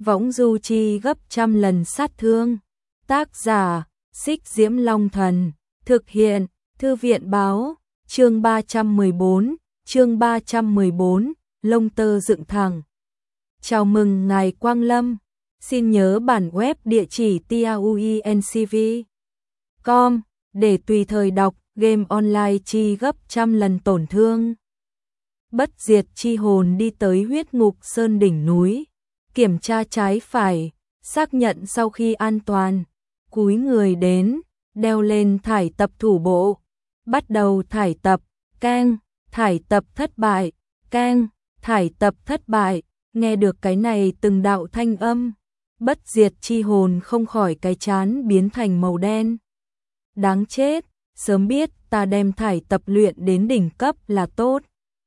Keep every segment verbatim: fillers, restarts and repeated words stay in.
võng du chi gấp trăm lần sát thương. Tác giả, Xích Diễm Long Thần. Thực hiện, Thư viện báo, chương ba trăm mười bốn, chương ba trăm mười bốn, lông tơ dựng thẳng. Chào mừng ngài Quang Lâm. Xin nhớ bản web địa chỉ tauencv chấm com để tùy thời đọc game online chi gấp trăm lần tổn thương. Bất diệt chi hồn đi tới huyết ngục sơn đỉnh núi, kiểm tra trái phải, xác nhận sau khi an toàn, cúi người đến, đeo lên thải tập thủ bộ, bắt đầu thải tập, keng, thải tập thất bại, keng, thải tập thất bại, nghe được cái này từng đạo thanh âm, bất diệt chi hồn không khỏi cái chán biến thành màu đen. Đáng chết, sớm biết ta đem thải tập luyện đến đỉnh cấp là tốt.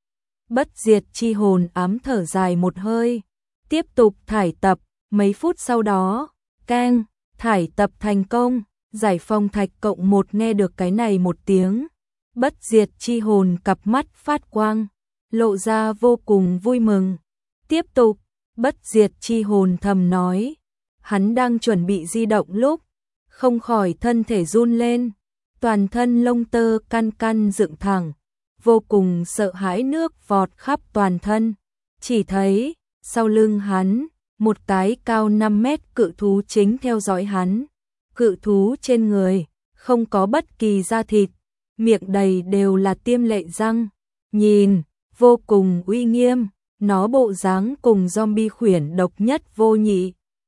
Bất diệt chi hồn ám thở dài một hơi, tiếp tục thải tập, mấy phút sau đó, keng, thải tập thành công, giải phong thạch cộng một nghe được cái này một tiếng. Bất diệt chi hồn cặp mắt phát quang, lộ ra vô cùng vui mừng. Tiếp tục, bất diệt chi hồn thầm nói, hắn đang chuẩn bị di động lúc, không khỏi thân thể run lên, toàn thân lông tơ căn căn dựng thẳng, vô cùng sợ hãi nước vọt khắp toàn thân. Chỉ thấy, sau lưng hắn, một cái cao năm mét cự thú chính theo dõi hắn. Cự thú trên người, không có bất kỳ da thịt, miệng đầy đều là tiêm lệ răng, nhìn, vô cùng uy nghiêm, nó bộ dáng cùng zombie khuyển độc nhất vô nhị.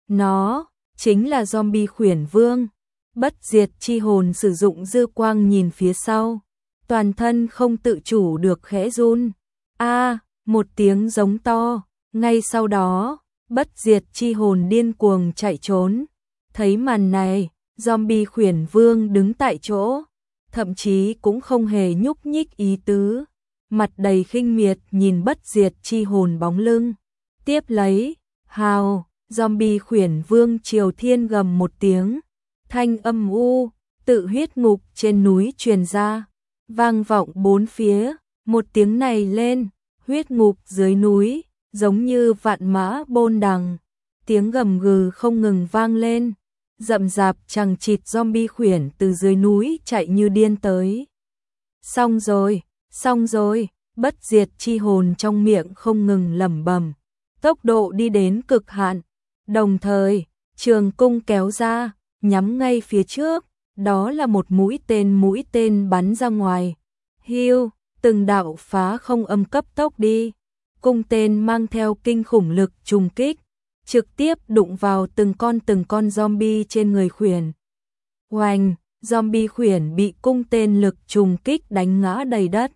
Nó, chính là zombie khuyển vương. Bất diệt chi hồn sử dụng dư quang nhìn phía sau, toàn thân không tự chủ được khẽ run. A, một tiếng giống to, ngay sau đó, bất diệt chi hồn điên cuồng chạy trốn. Thấy màn này, zombie khuyển vương đứng tại chỗ, thậm chí cũng không hề nhúc nhích ý tứ, mặt đầy khinh miệt nhìn bất diệt chi hồn bóng lưng. Tiếp lấy, hào, zombie khuyển vương triều thiên gầm một tiếng, thanh âm u, tự huyết ngục trên núi truyền ra, vang vọng bốn phía. Một tiếng này lên, huyết ngục dưới núi, giống như vạn mã bôn đằng, tiếng gầm gừ không ngừng vang lên. Rậm rạp chằng chịt zombie khuyển từ dưới núi chạy như điên tới. Xong rồi, xong rồi, bất diệt chi hồn trong miệng không ngừng lẩm bẩm, tốc độ đi đến cực hạn, đồng thời, trường cung kéo ra, nhắm ngay phía trước, đó là một mũi tên mũi tên bắn ra ngoài. Hiu, từng đạo phá không âm cấp tốc đi, cung tên mang theo kinh khủng lực trùng kích, trực tiếp đụng vào từng con từng con zombie trên người khuyển. Oanh, zombie khuyển bị cung tên lực trùng kích đánh ngã đầy đất.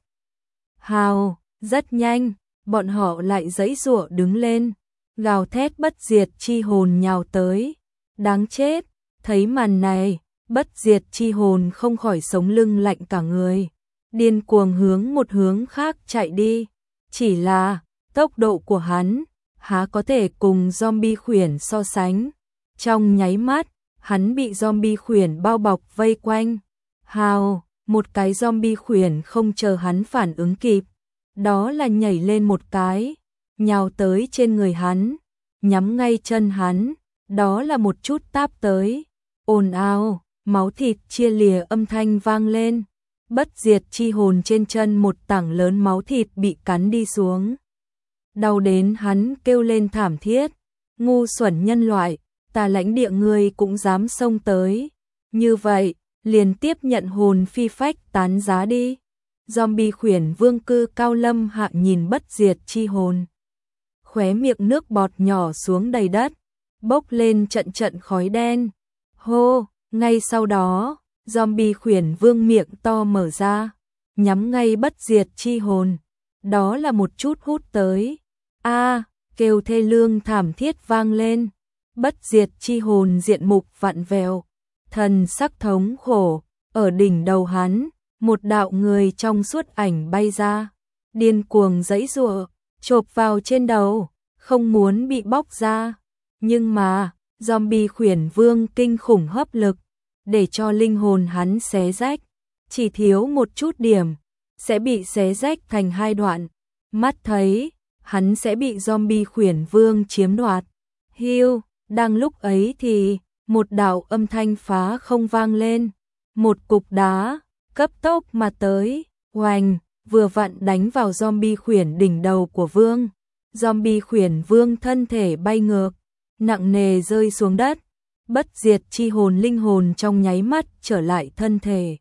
Hào, rất nhanh, bọn họ lại giãy giụa đứng lên, gào thét bất diệt chi hồn nhào tới. Đáng chết, thấy màn này, bất diệt chi hồn không khỏi sống lưng lạnh cả người, điên cuồng hướng một hướng khác chạy đi. Chỉ là, tốc độ của hắn há có thể cùng zombie khuyển so sánh. Trong nháy mắt, hắn bị zombie khuyển bao bọc vây quanh. Hào, một cái zombie khuyển không chờ hắn phản ứng kịp, đó là nhảy lên một cái, nhào tới trên người hắn, nhắm ngay chân hắn, đó là một chút táp tới. Ồn ào, máu thịt chia lìa âm thanh vang lên. Bất diệt chi hồn trên chân một tảng lớn máu thịt bị cắn đi xuống. Đau đến hắn kêu lên thảm thiết, ngu xuẩn nhân loại, ta lãnh địa ngươi cũng dám xông tới. Như vậy, liền tiếp nhận hồn phi phách tán giá đi. Zombie khuyển vương cư cao lâm hạ nhìn bất diệt chi hồn. Khóe miệng nước bọt nhỏ xuống đầy đất, bốc lên trận trận khói đen. Hô, ngay sau đó, zombie khuyển vương miệng to mở ra, nhắm ngay bất diệt chi hồn. Đó là một chút hút tới. A, à, kêu thê lương thảm thiết vang lên. Bất diệt chi hồn diện mục vặn vẹo, thần sắc thống khổ, ở đỉnh đầu hắn, một đạo người trong suốt ảnh bay ra, điên cuồng giãy giụa, chộp vào trên đầu, không muốn bị bóc ra. Nhưng mà, zombie khuyển vương kinh khủng hấp lực, để cho linh hồn hắn xé rách, chỉ thiếu một chút điểm, sẽ bị xé rách thành hai đoạn. Mắt thấy, hắn sẽ bị zombie khuyển vương chiếm đoạt. Hiu, đang lúc ấy thì một đạo âm thanh phá không vang lên, một cục đá cấp tốc mà tới, oành, vừa vặn đánh vào zombie khuyển đỉnh đầu của Vương. Zombie khuyển Vương thân thể bay ngược, nặng nề rơi xuống đất, bất diệt chi hồn linh hồn trong nháy mắt trở lại thân thể.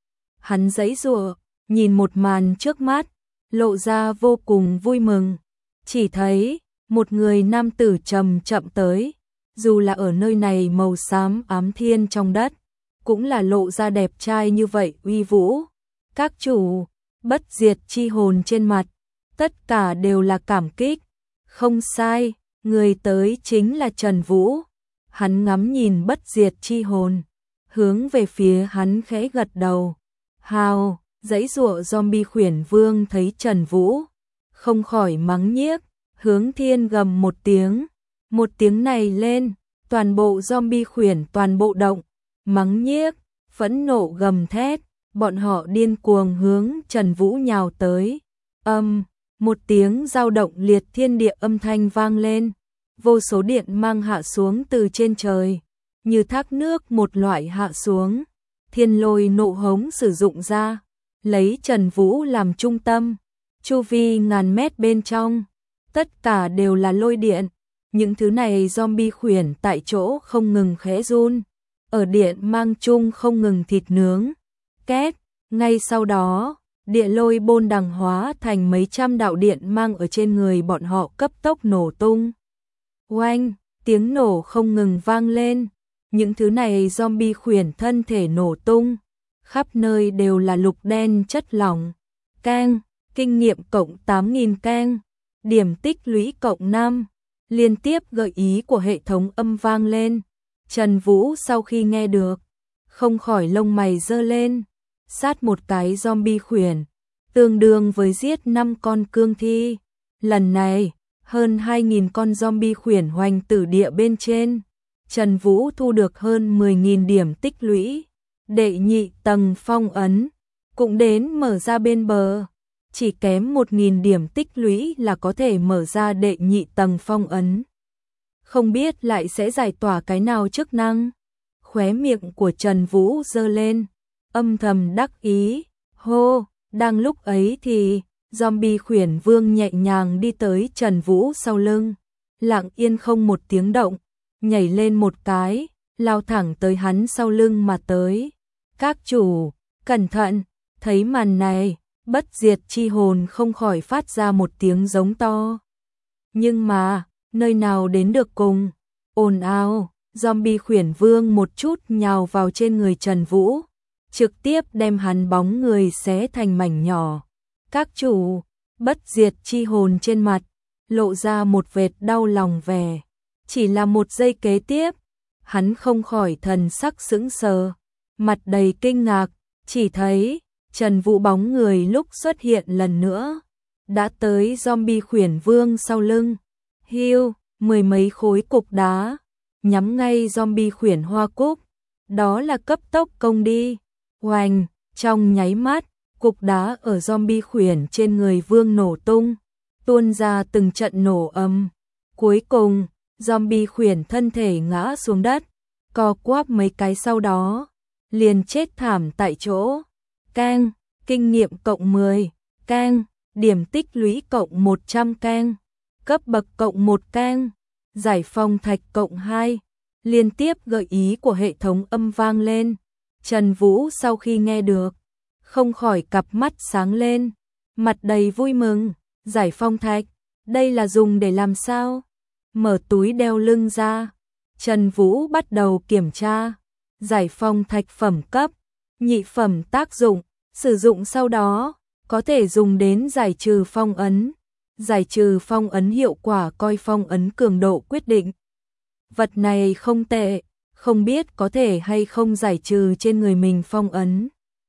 Hắn giãy giụa, nhìn một màn trước mắt, lộ ra vô cùng vui mừng, chỉ thấy một người nam tử chậm chậm tới, dù là ở nơi này màu xám ám thiên trong đất, cũng là lộ ra đẹp trai như vậy uy vũ. Các chủ, bất diệt chi hồn trên mặt, tất cả đều là cảm kích. Không sai, người tới chính là Trần Vũ. Hắn ngắm nhìn bất diệt chi hồn, hướng về phía hắn khẽ gật đầu. Hào, giãy giụa zombie khuyển Vương thấy Trần Vũ, không khỏi mắng nhiếc, hướng thiên gầm một tiếng. Một tiếng này lên, toàn bộ zombie khuyển toàn bộ động, mắng nhiếc, phẫn nộ gầm thét, bọn họ điên cuồng hướng Trần Vũ nhào tới. Âm, một tiếng dao động liệt thiên địa âm thanh vang lên, vô số điện mang hạ xuống từ trên trời, như thác nước một loại hạ xuống. Thiên lôi nộ hống sử dụng ra, lấy Trần Vũ làm trung tâm, chu vi ngàn mét bên trong, tất cả đều là lôi điện. Những thứ này zombie khuyển tại chỗ không ngừng khẽ run, ở điện mang chung không ngừng thịt nướng. Két, ngay sau đó, địa lôi bôn đằng hóa thành mấy trăm đạo điện mang ở trên người bọn họ cấp tốc nổ tung. Oanh, tiếng nổ không ngừng vang lên, những thứ này zombie khuyển thân thể nổ tung, khắp nơi đều là lục đen chất lỏng. Keng, kinh nghiệm cộng tám nghìn keng, điểm tích lũy cộng năm. Liên tiếp gợi ý của hệ thống âm vang lên. Trần Vũ sau khi nghe được, không khỏi lông mày giơ lên, sát một cái zombie khuyển, tương đương với giết năm con cương thi. Lần này, hơn hai nghìn con zombie khuyển hoành tử địa bên trên, Trần Vũ thu được hơn mười nghìn điểm tích lũy. Đệ nhị tầng phong ấn, cũng đến mở ra bên bờ. Chỉ kém một nghìn điểm tích lũy là có thể mở ra đệ nhị tầng phong ấn. Không biết lại sẽ giải tỏa cái nào chức năng. Khóe miệng của Trần Vũ giơ lên, âm thầm đắc ý. Hô, đang lúc ấy thì zombie khuyển Vương nhẹ nhàng đi tới Trần Vũ sau lưng, lặng yên không một tiếng động, nhảy lên một cái, lao thẳng tới hắn sau lưng mà tới. Các chủ, cẩn thận, thấy màn này, bất diệt chi hồn không khỏi phát ra một tiếng giống to. Nhưng mà, nơi nào đến được cùng, ồn ào, zombie khuyển Vương một chút nhào vào trên người Trần Vũ, trực tiếp đem hắn bóng người xé thành mảnh nhỏ. Các chủ, bất diệt chi hồn trên mặt, lộ ra một vệt đau lòng vẻ. Chỉ là một giây kế tiếp, hắn không khỏi thần sắc sững sờ, mặt đầy kinh ngạc, chỉ thấy Trần Vũ bóng người lúc xuất hiện lần nữa, đã tới zombie khuyển Vương sau lưng. Hiu, mười mấy khối cục đá, nhắm ngay zombie khuyển Hoa Cúc, đó là cấp tốc công đi. Oanh, trong nháy mắt, cục đá ở zombie khuyển trên người Vương nổ tung, tuôn ra từng trận nổ âm. Cuối cùng, zombie khuyển thân thể ngã xuống đất, co quắp mấy cái sau đó, liền chết thảm tại chỗ. Keng, kinh nghiệm cộng mười, keng, điểm tích lũy cộng một trăm keng, cấp bậc cộng một keng, giải phong thạch cộng hai. Liên tiếp gợi ý của hệ thống âm vang lên. Trần Vũ sau khi nghe được, không khỏi cặp mắt sáng lên, mặt đầy vui mừng. Giải phong thạch, đây là dùng để làm sao? Mở túi đeo lưng ra, Trần Vũ bắt đầu kiểm tra. Giải phong thạch phẩm cấp, nhị phẩm tác dụng, sử dụng sau đó, có thể dùng đến giải trừ phong ấn. Giải trừ phong ấn hiệu quả coi phong ấn cường độ quyết định. Vật này không tệ, không biết có thể hay không giải trừ trên người mình phong ấn.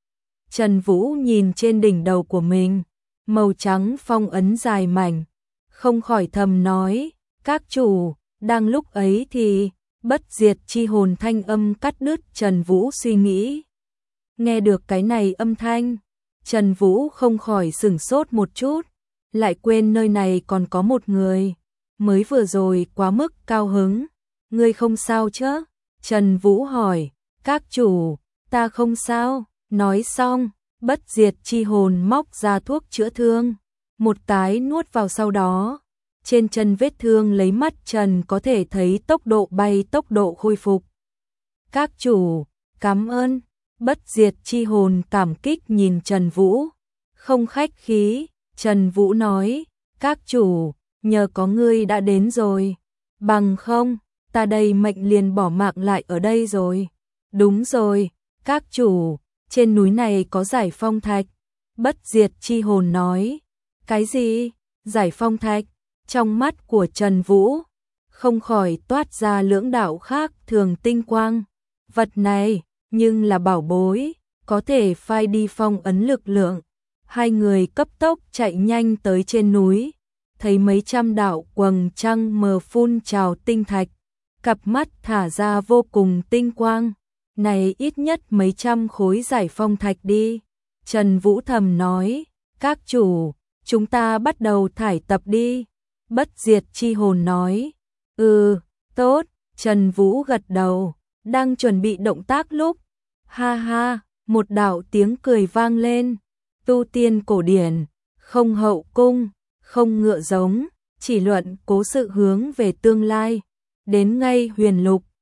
Trần Vũ nhìn trên đỉnh đầu của mình, màu trắng phong ấn dài mảnh, không khỏi thầm nói, các chủ, đang lúc ấy thì, bất diệt chi hồn thanh âm cắt đứt Trần Vũ suy nghĩ. Nghe được cái này âm thanh, Trần Vũ không khỏi sửng sốt một chút, lại quên nơi này còn có một người. mới vừa rồi quá mức cao hứng, ngươi không sao chứ? Trần Vũ hỏi, các chủ, ta không sao, nói xong, bất diệt chi hồn móc ra thuốc chữa thương, một cái nuốt vào sau đó, trên chân vết thương lấy mắt Trần có thể thấy tốc độ bay tốc độ khôi phục. Các chủ, cảm ơn, bất diệt chi hồn cảm kích nhìn Trần Vũ, không khách khí, Trần Vũ nói, các chủ, nhờ có ngươi đã đến rồi, bằng không, ta đây mệnh liền bỏ mạng lại ở đây rồi. Đúng rồi, các chủ, trên núi này có giải phong thạch, bất diệt chi hồn nói. Cái gì? Giải phong thạch? Trong mắt của Trần Vũ, không khỏi toát ra lưỡng đạo khác thường tinh quang. Vật này, nhưng là bảo bối, có thể phai đi phong ấn lực lượng. Hai người cấp tốc chạy nhanh tới trên núi, thấy mấy trăm đạo quầng trăng mờ phun trào tinh thạch, cặp mắt thả ra vô cùng tinh quang. Này ít nhất mấy trăm khối giải phong thạch đi. Trần Vũ thầm nói, các chủ, chúng ta bắt đầu thải tập đi. Bất diệt chi hồn nói, ừ, tốt, Trần Vũ gật đầu, đang chuẩn bị động tác lúc, ha ha, một đạo tiếng cười vang lên, tu tiên cổ điển, không hậu cung, không ngựa giống, chỉ luận cố sự hướng về tương lai, đến ngay huyền lục,